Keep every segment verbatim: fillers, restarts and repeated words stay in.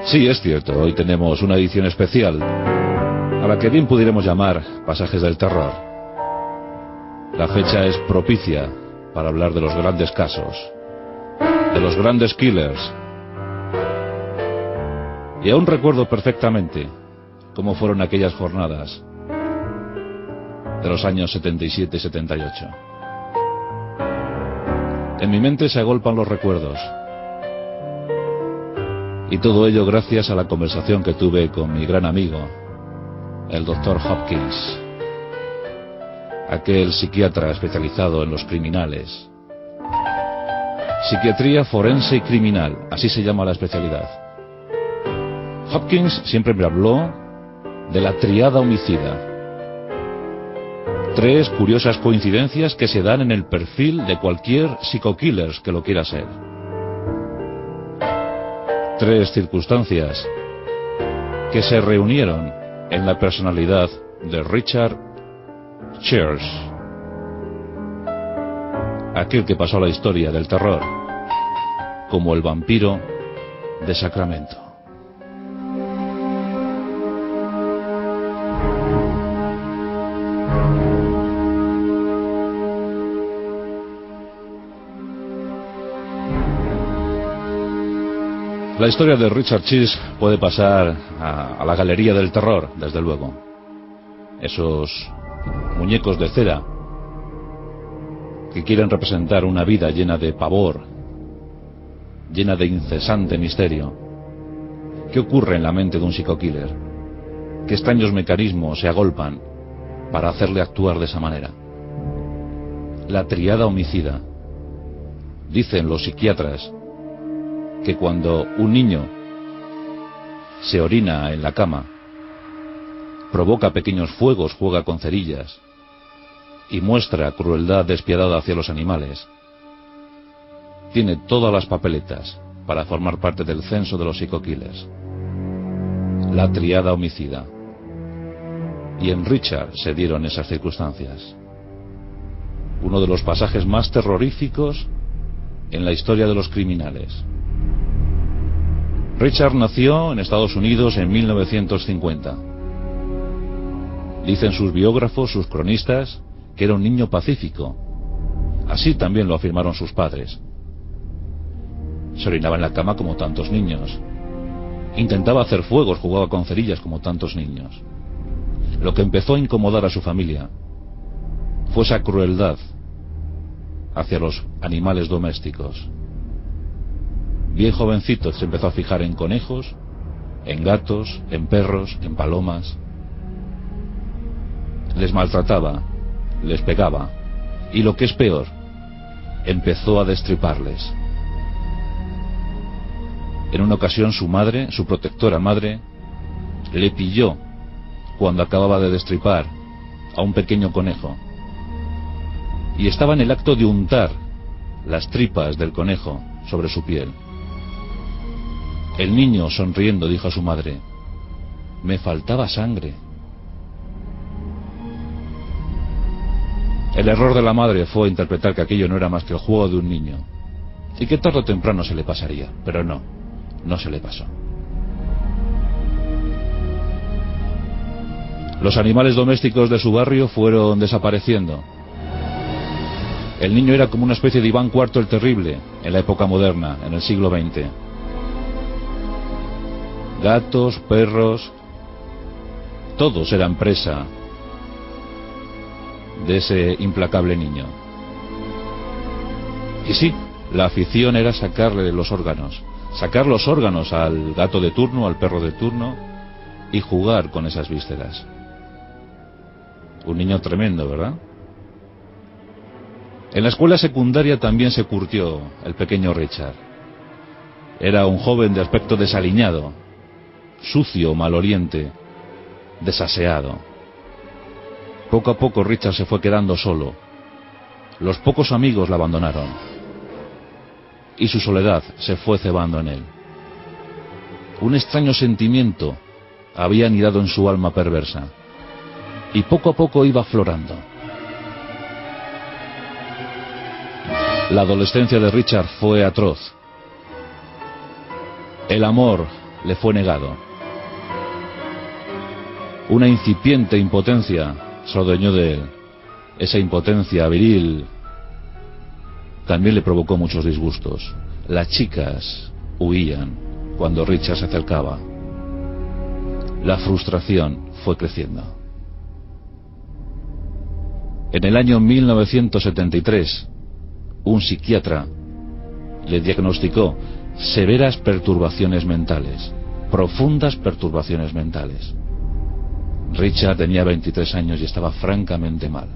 Sí, es cierto, hoy tenemos una edición especial, a la que bien pudiéramos llamar Pasajes del Terror. La fecha es propicia para hablar de los grandes casos, de los grandes killers. Y aún recuerdo perfectamente cómo fueron aquellas jornadas de los años setenta y siete y setenta y ocho. En mi mente se agolpan los recuerdos. Y todo ello gracias a la conversación que tuve con mi gran amigo, el doctor Hopkins, aquel psiquiatra especializado en los criminales. Psiquiatría forense y criminal, así se llama la especialidad. Hopkins siempre me habló de la triada homicida. Tres curiosas coincidencias que se dan en el perfil de cualquier psico-killer que lo quiera ser. Tres circunstancias que se reunieron en la personalidad de Richard Cheers, aquel que pasó a la historia del terror como el vampiro de Sacramento. La historia de Richard Cheers puede pasar a, a la galería del terror, desde luego. Esos muñecos de cera que quieren representar una vida llena de pavor, llena de incesante misterio. ¿Qué ocurre en la mente de un psico-killer? ¿Qué extraños mecanismos se agolpan para hacerle actuar de esa manera? La triada homicida. Dicen los psiquiatras que cuando un niño se orina en la cama, provoca pequeños fuegos, juega con cerillas y muestra crueldad despiadada hacia los animales, tiene todas las papeletas para formar parte del censo de los psico-killers. La triada homicida. Y en Richard se dieron esas circunstancias. Uno de los pasajes más terroríficos en la historia de los criminales. Richard nació en Estados Unidos en mil novecientos cincuenta. Dicen sus biógrafos, sus cronistas, que era un niño pacífico. Así también lo afirmaron sus padres. Se orinaba en la cama como tantos niños. Intentaba hacer fuegos, jugaba con cerillas como tantos niños. Lo que empezó a incomodar a su familia fue esa crueldad hacia los animales domésticos. Bien jovencito se empezó a fijar en conejos, en gatos, en perros, en palomas. Les maltrataba, les pegaba, y lo que es peor, empezó a destriparles. En una ocasión su madre, su protectora madre, le pilló cuando acababa de destripar a un pequeño conejo, y estaba en el acto de untar las tripas del conejo sobre su piel. El niño, sonriendo, dijo a su madre: me faltaba sangre. El error de la madre fue interpretar que aquello no era más que el juego de un niño y que tarde o temprano se le pasaría, pero no, no se le pasó. Los animales domésticos de su barrio fueron desapareciendo. El niño era como una especie de Iván cuarto el Terrible en la época moderna, en el siglo veinte. Gatos, perros, todos eran presa de ese implacable niño. Y sí, la afición era sacarle los órganos, sacar los órganos al gato de turno, al perro de turno, y jugar con esas vísceras. Un niño tremendo, ¿verdad? En la escuela secundaria también se curtió el pequeño Richard. Era un joven de aspecto desaliñado, sucio, maloliente, desaseado. Poco a poco Richard se fue quedando solo. Los pocos amigos la abandonaron y su soledad se fue cebando en él. Un extraño sentimiento había anidado en su alma perversa y poco a poco iba aflorando. La adolescencia de Richard fue atroz. El amor, le fue negado. Una incipiente impotencia se adueñó de él. Esa impotencia viril también le provocó muchos disgustos. Las chicas huían cuando Richard se acercaba. La frustración fue creciendo. En el año mil novecientos setenta y tres, un psiquiatra le diagnosticó severas perturbaciones mentales, profundas perturbaciones mentales. Richard tenía veintitrés años y estaba francamente mal.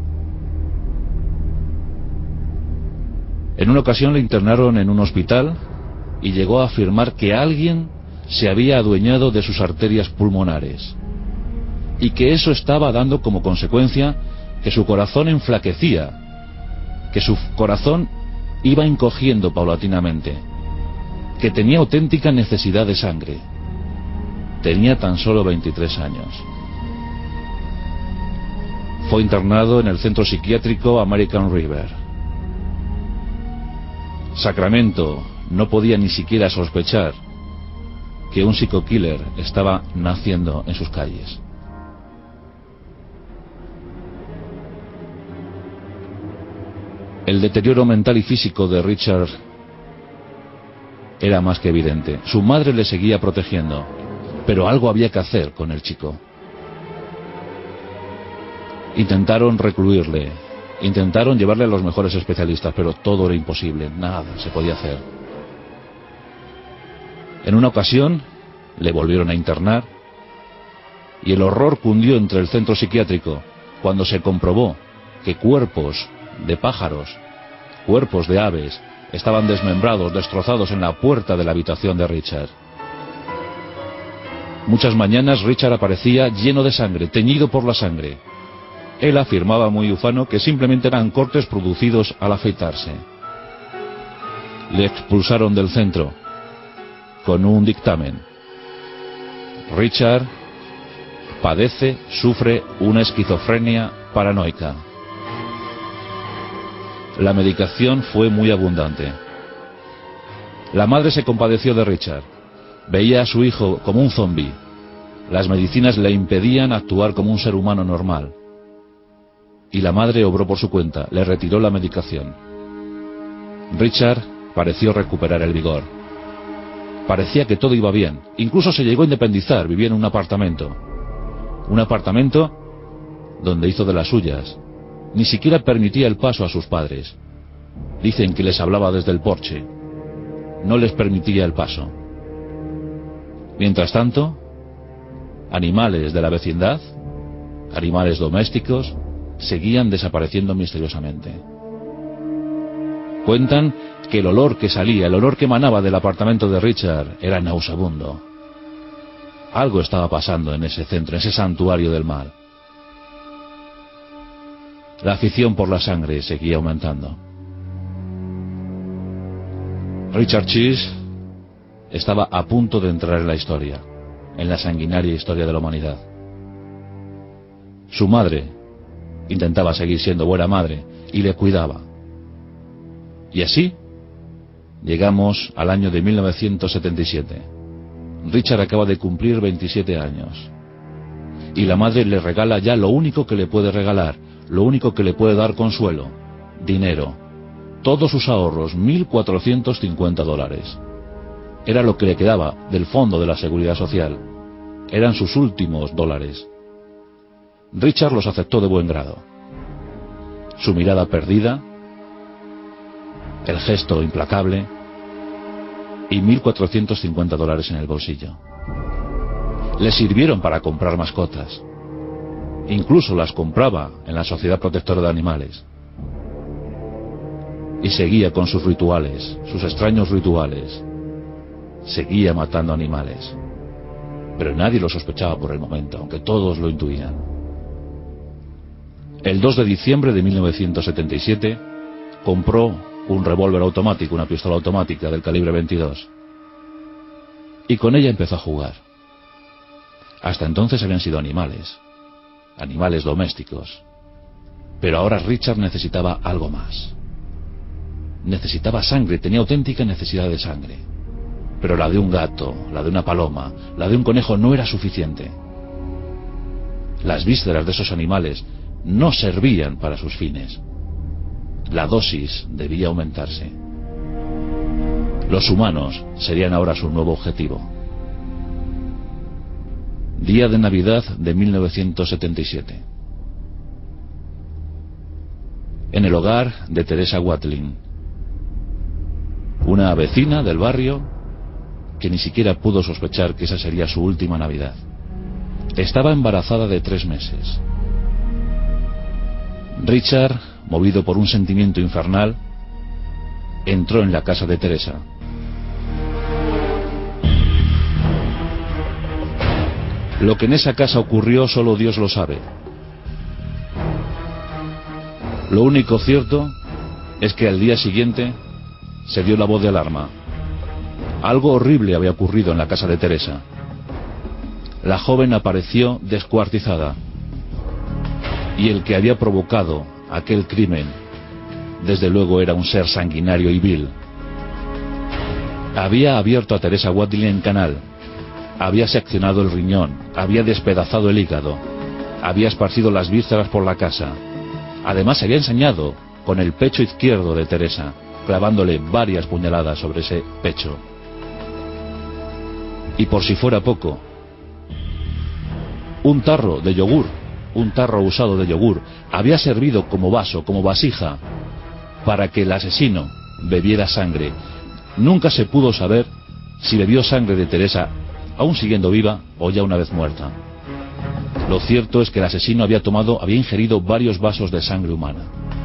En una ocasión le internaron en un hospital y llegó a afirmar que alguien se había adueñado de sus arterias pulmonares y que eso estaba dando como consecuencia que su corazón enflaquecía, que su corazón iba encogiendo paulatinamente, que tenía auténtica necesidad de sangre. Tenía tan solo veintitrés años. Fue internado en el centro psiquiátrico American River. Sacramento no podía ni siquiera sospechar que un psico-killer estaba naciendo en sus calles. El deterioro mental y físico de Richard era más que evidente. Su madre le seguía protegiendo, pero algo había que hacer con el chico. Intentaron recluirle, intentaron llevarle a los mejores especialistas, pero todo era imposible, nada se podía hacer. En una ocasión le volvieron a internar y el horror cundió entre el centro psiquiátrico cuando se comprobó que cuerpos de pájaros, cuerpos de aves, estaban desmembrados, destrozados en la puerta de la habitación de Richard. Muchas mañanas Richard aparecía lleno de sangre, teñido por la sangre. Él afirmaba muy ufano que simplemente eran cortes producidos al afeitarse. Le expulsaron del centro con un dictamen. Richard padece, sufre una esquizofrenia paranoica. La medicación fue muy abundante. La madre se compadeció de Richard. Veía a su hijo como un zombi. Las medicinas le impedían actuar como un ser humano normal. Y la madre obró por su cuenta, le retiró la medicación. Richard pareció recuperar el vigor. Parecía que todo iba bien. Incluso se llegó a independizar, vivía en un apartamento. Un apartamento donde hizo de las suyas. Ni siquiera permitía el paso a sus padres. Dicen que les hablaba desde el porche. No les permitía el paso. Mientras tanto, animales de la vecindad, animales domésticos, seguían desapareciendo misteriosamente. Cuentan que el olor que salía, el olor que emanaba del apartamento de Richard era nauseabundo. Algo estaba pasando en ese centro, en ese santuario del mal. La afición por la sangre seguía aumentando. Richard Chase estaba a punto de entrar en la historia, en la sanguinaria historia de la humanidad. Su madre intentaba seguir siendo buena madre y le cuidaba. Y así llegamos al año de mil novecientos setenta y siete. Richard acaba de cumplir veintisiete años y la madre le regala ya lo único que le puede regalar, lo único que le puede dar consuelo: dinero. Todos sus ahorros, mil cuatrocientos cincuenta dólares. Era lo que le quedaba del fondo de la seguridad social. Eran sus últimos dólares. Richard los aceptó de buen grado. Su mirada perdida, el gesto implacable y mil cuatrocientos cincuenta dólares en el bolsillo. Le sirvieron para comprar mascotas. Incluso las compraba en la Sociedad Protectora de Animales. Y seguía con sus rituales, sus extraños rituales. Seguía matando animales. Pero nadie lo sospechaba por el momento, aunque todos lo intuían. El dos de diciembre de mil novecientos setenta y siete compró un revólver automático, una pistola automática del calibre veintidós. Y con ella empezó a jugar. Hasta entonces habían sido animales, animales domésticos. Pero ahora Richard necesitaba algo más. Necesitaba sangre, tenía auténtica necesidad de sangre. pero la de un gato, la de una paloma, la de un conejo no era suficiente. Las vísceras de esos animales no servían para sus fines. La dosis debía aumentarse. Los humanos serían ahora su nuevo objetivo. Día de Navidad de mil novecientos setenta y siete. En el hogar de Teresa Watling, una vecina del barrio que ni siquiera pudo sospechar que esa sería su última Navidad. Estaba embarazada de tres meses. Richard, movido por un sentimiento infernal, entró en la casa de Teresa. Lo que en esa casa ocurrió solo Dios lo sabe. Lo único cierto es que al día siguiente se dio la voz de alarma. Algo horrible había ocurrido en la casa de Teresa. La joven apareció descuartizada, y el que había provocado aquel crimen, desde luego, era un ser sanguinario y vil. Había abierto a Teresa Watling en canal, había seccionado el riñón, había despedazado el hígado, había esparcido las vísceras por la casa. Además se había ensañado con el pecho izquierdo de Teresa, clavándole varias puñaladas sobre ese pecho. Y por si fuera poco, un tarro de yogur, un tarro usado de yogur, había servido como vaso, como vasija, para que el asesino bebiera sangre. Nunca se pudo saber si bebió sangre de Teresa aún siguiendo viva o ya una vez muerta. Lo cierto es que el asesino había tomado, había ingerido varios vasos de sangre humana.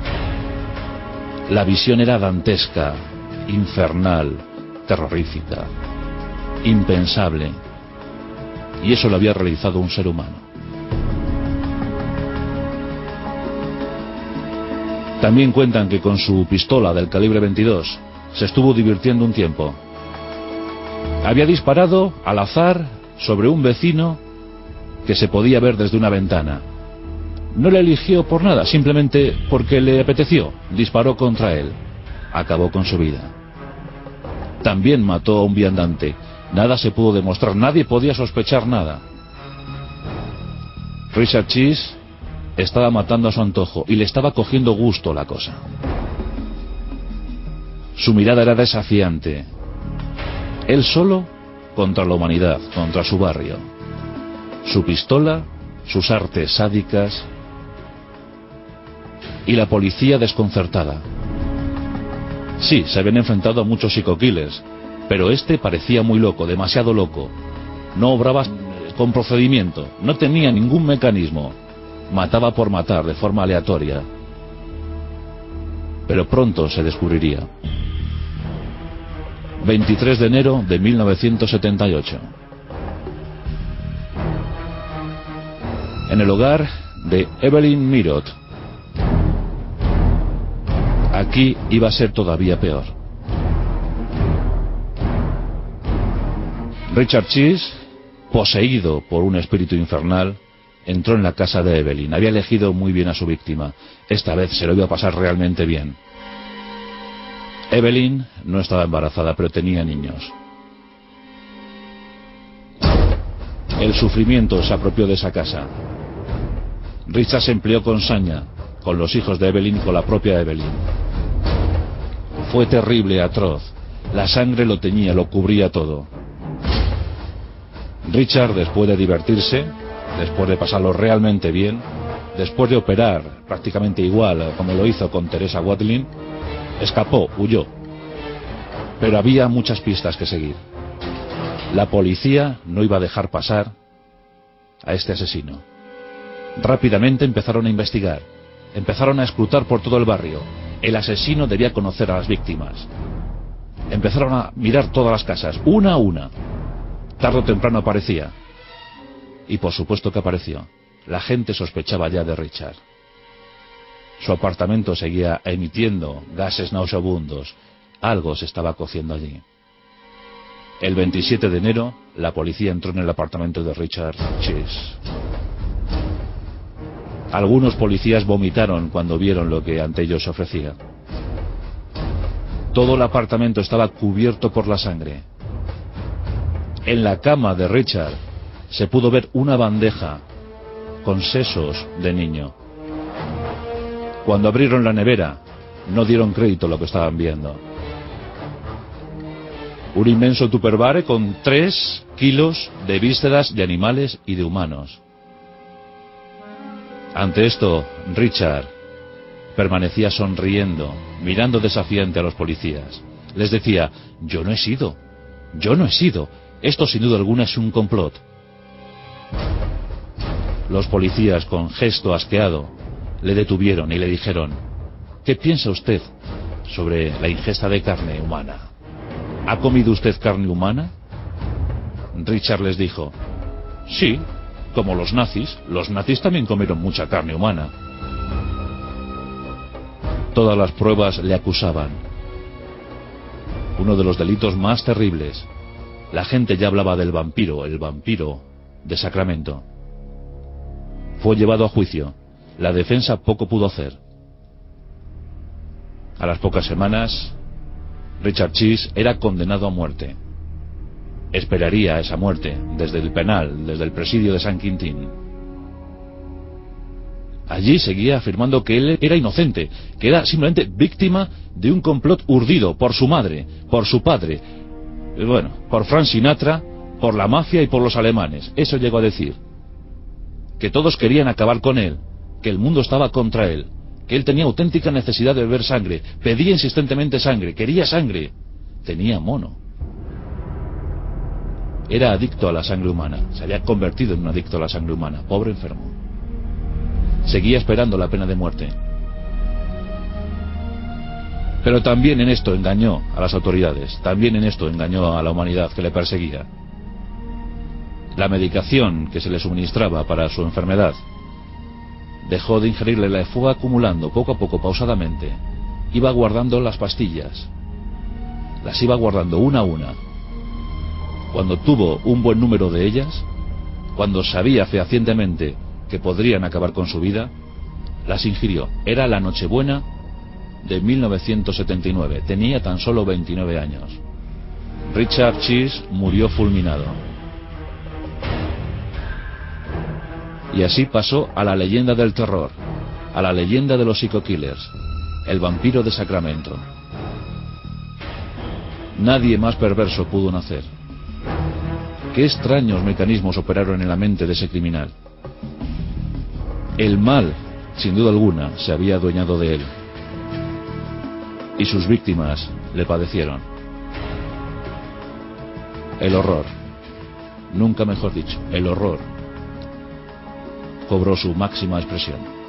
La visión era dantesca, infernal, terrorífica, impensable, y eso lo había realizado un ser humano. También cuentan que con su pistola del calibre veintidós se estuvo divirtiendo un tiempo. Había disparado al azar sobre un vecino que se podía ver desde una ventana. No le eligió por nada, simplemente porque le apeteció. Disparó contra él. Acabó con su vida. También mató a un viandante. Nada se pudo demostrar, nadie podía sospechar nada. Richard Chase estaba matando a su antojo y le estaba cogiendo gusto a la cosa. Su mirada era desafiante. Él solo contra la humanidad, contra su barrio. Su pistola, sus artes sádicas y la policía desconcertada. Sí, se habían enfrentado a muchos psico-killers, pero este parecía muy loco, demasiado loco. No obraba con procedimiento, no tenía ningún mecanismo. Mataba por matar, de forma aleatoria. Pero pronto se descubriría. veintitrés de enero de mil novecientos setenta y ocho. En el hogar de Evelyn Mirot. Aquí iba a ser todavía peor. Richard Chase, poseído por un espíritu infernal, entró en la casa de Evelyn. Había elegido muy bien a su víctima. Esta vez se lo iba a pasar realmente bien. Evelyn no estaba embarazada, pero tenía niños. El sufrimiento se apropió de esa casa. Richard se empleó con saña, con los hijos de Evelyn y con la propia Evelyn. Fue terrible, atroz. La sangre lo teñía, lo cubría todo. Richard, después de divertirse, después de pasarlo realmente bien, después de operar prácticamente igual como lo hizo con Teresa Watling, escapó, huyó. Pero había muchas pistas que seguir. La policía no iba a dejar pasar a este asesino. Rápidamente empezaron a investigar. Empezaron a escrutar por todo el barrio. El asesino debía conocer a las víctimas. Empezaron a mirar todas las casas, una a una. Tarde o temprano aparecía. Y por supuesto que apareció. La gente sospechaba ya de Richard. Su apartamento seguía emitiendo gases nauseabundos. Algo se estaba cociendo allí. El veintisiete de enero, la policía entró en el apartamento de Richard Chase. Algunos policías vomitaron cuando vieron lo que ante ellos se ofrecía. Todo el apartamento estaba cubierto por la sangre. En la cama de Richard se pudo ver una bandeja con sesos de niño. Cuando abrieron la nevera, no dieron crédito a lo que estaban viendo. Un inmenso tupperware con tres kilos de vísceras de animales y de humanos. Ante esto, Richard permanecía sonriendo, mirando desafiante a los policías. Les decía: yo no he sido, yo no he sido, esto sin duda alguna es un complot. Los policías, con gesto asqueado, le detuvieron y le dijeron: ¿qué piensa usted sobre la ingesta de carne humana? ¿Ha comido usted carne humana? Richard les dijo: sí, como los nazis, los nazis también comieron mucha carne humana. Todas las pruebas le acusaban. Uno de los delitos más terribles. La gente ya hablaba del vampiro, el vampiro de Sacramento. Fue llevado a juicio. La defensa poco pudo hacer. A las pocas semanas, Richard Chise era condenado a muerte. Esperaría esa muerte desde el penal, desde el presidio de San Quintín. Allí seguía afirmando que él era inocente, que era simplemente víctima de un complot urdido por su madre, por su padre, bueno, por Frank Sinatra, por la mafia y por los alemanes. Eso llegó a decir. Que todos querían acabar con él, que el mundo estaba contra él, que él tenía auténtica necesidad de beber sangre, pedía insistentemente sangre, quería sangre, tenía mono. Era adicto a la sangre humana, se había convertido en un adicto a la sangre humana, pobre enfermo. Seguía esperando la pena de muerte. Pero también en esto engañó a las autoridades, también en esto engañó a la humanidad que le perseguía. La medicación que se le suministraba para su enfermedad dejó de ingerirle, la fue acumulando poco a poco, pausadamente. Iba guardando las pastillas, las iba guardando una a una. Cuando tuvo un buen número de ellas, cuando sabía fehacientemente que podrían acabar con su vida, las ingirió. Era la Nochebuena de mil novecientos setenta y nueve. Tenía tan solo veintinueve años. Richard Chise murió fulminado. Y así pasó a la leyenda del terror, a la leyenda de los Psycho Killers, el vampiro de Sacramento. Nadie más perverso pudo nacer. Qué extraños mecanismos operaron en la mente de ese criminal. El mal, sin duda alguna, se había adueñado de él. Y sus víctimas le padecieron. El horror, nunca mejor dicho, el horror cobró su máxima expresión.